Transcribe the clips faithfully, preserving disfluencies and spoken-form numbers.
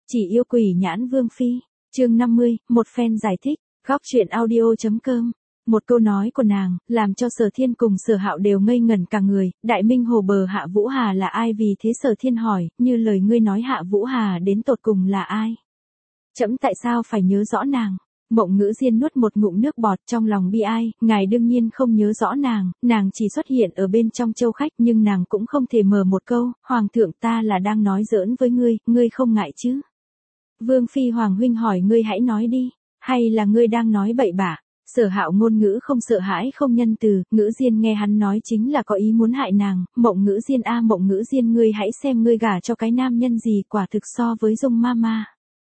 Chỉ yêu quỷ nhãn vương phi. Chương năm mươi, một phen giải thích. Góc truyện audio.com. Một câu nói của nàng, làm cho Sở Thiên cùng Sở Hạo đều ngây ngẩn cả người. Đại Minh Hồ bờ Hạ Vũ Hà là ai? Vì thế Sở Thiên hỏi, như lời ngươi nói Hạ Vũ Hà đến tột cùng là ai? Trẫm tại sao phải nhớ rõ nàng? Mộng Ngữ Diên nuốt một ngụm nước bọt, trong lòng bi ai. Ngài đương nhiên không nhớ rõ nàng, nàng chỉ xuất hiện ở bên trong châu khách, nhưng nàng cũng không thể mở một câu. Hoàng thượng, ta là đang nói giỡn với ngươi, ngươi không ngại chứ? Vương phi Hoàng huynh hỏi, ngươi hãy nói đi, hay là ngươi đang nói bậy bạ? Sở Hạo ngôn ngữ không sợ hãi không nhân từ. Ngữ Diên nghe hắn nói chính là có ý muốn hại nàng. Mộng Ngữ Diên a Mộng Ngữ Diên, ngươi hãy xem ngươi gả cho cái nam nhân gì, quả thực so với Dung Mama.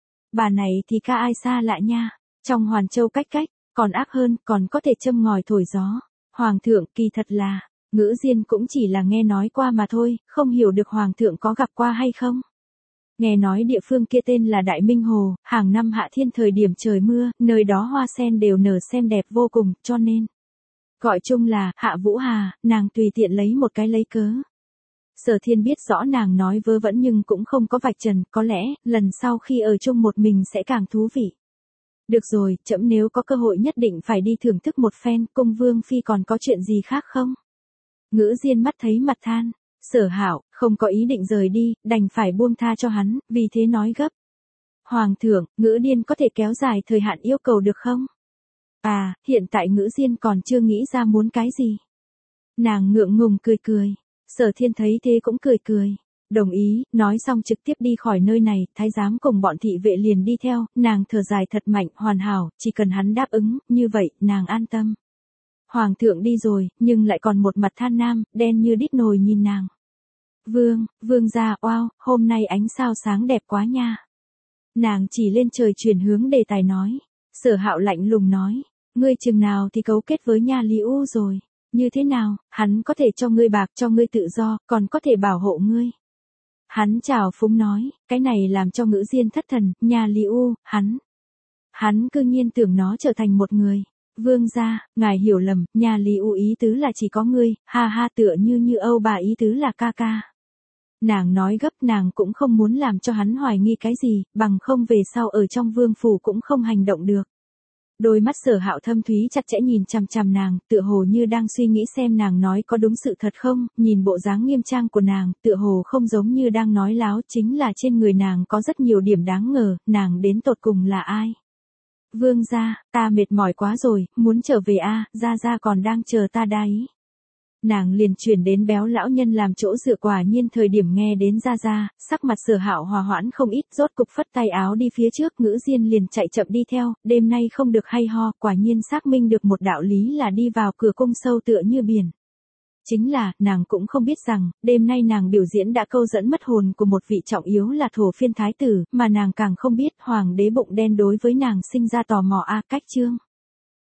Bà này thì ca ai xa lạ nha. Trong Hoàn Châu cách cách, còn ác hơn, còn có thể châm ngòi thổi gió. Hoàng thượng, kỳ thật là, Ngữ Diên cũng chỉ là nghe nói qua mà thôi, không hiểu được Hoàng thượng có gặp qua hay không. Nghe nói địa phương kia tên là Đại Minh Hồ, hàng năm hạ thiên thời điểm trời mưa, nơi đó hoa sen đều nở xem đẹp vô cùng, cho nên gọi chung là Hạ Vũ Hà. Nàng tùy tiện lấy một cái lấy cớ. Sở Thiên biết rõ nàng nói vớ vẩn nhưng cũng không có vạch trần, có lẽ lần sau khi ở chung một mình sẽ càng thú vị. Được rồi, trẫm nếu có cơ hội nhất định phải đi thưởng thức một phen. Cung vương phi còn có chuyện gì khác không? Ngữ Diên mắt thấy mặt than. Sở Hạo không có ý định rời đi, đành phải buông tha cho hắn, vì thế nói gấp. Hoàng thượng, Ngữ Điên có thể kéo dài thời hạn yêu cầu được không? À, hiện tại Ngữ Diên còn chưa nghĩ ra muốn cái gì. Nàng ngượng ngùng cười cười. Sở Thiên thấy thế cũng cười cười. Đồng ý, nói xong trực tiếp đi khỏi nơi này. Thái giám cùng bọn thị vệ liền đi theo. Nàng thở dài thật mạnh, hoàn hảo, chỉ cần hắn đáp ứng, như vậy, nàng an tâm. Hoàng thượng đi rồi, nhưng lại còn một mặt than nam, đen như đít nồi nhìn nàng. Vương, vương gia, oao, hôm nay ánh sao sáng đẹp quá nha. Nàng chỉ lên trời chuyển hướng đề tài nói. Sở Hạo lạnh lùng nói, ngươi chừng nào thì cấu kết với Nha Lý U rồi, như thế nào, hắn có thể cho ngươi bạc, cho ngươi tự do, còn có thể bảo hộ ngươi. Hắn chào phúng nói, cái này làm cho Ngữ Diên thất thần. Nha Lý U, hắn, hắn cư nhiên tưởng nó trở thành một người. Vương gia, ngài hiểu lầm, Nha Lý U ý tứ là chỉ có ngươi, ha ha, tựa như như Âu bà ý tứ là ca ca. Nàng nói gấp, nàng cũng không muốn làm cho hắn hoài nghi cái gì, bằng không về sau ở trong vương phủ cũng không hành động được. Đôi mắt Sở Hạo thâm thúy chặt chẽ nhìn chằm chằm nàng, tựa hồ như đang suy nghĩ xem nàng nói có đúng sự thật không. Nhìn bộ dáng nghiêm trang của nàng, tựa hồ không giống như đang nói láo, chính là trên người nàng có rất nhiều điểm đáng ngờ. Nàng đến tột cùng là ai? Vương gia, ta mệt mỏi quá rồi, muốn trở về a, gia gia còn đang chờ ta đấy. Nàng liền chuyển đến béo lão nhân làm chỗ dựa. Quả nhiên thời điểm nghe đến gia gia, sắc mặt Sở Hạo hòa hoãn không ít, rốt cục phất tay áo đi phía trước. Ngữ Diên liền chạy chậm đi theo, đêm nay không được hay ho, quả nhiên xác minh được một đạo lý là đi vào cửa cung sâu tựa như biển. Chính là, nàng cũng không biết rằng, đêm nay nàng biểu diễn đã câu dẫn mất hồn của một vị trọng yếu là Thổ Phiên thái tử, mà nàng càng không biết, hoàng đế bụng đen đối với nàng sinh ra tò mò a. Cách chương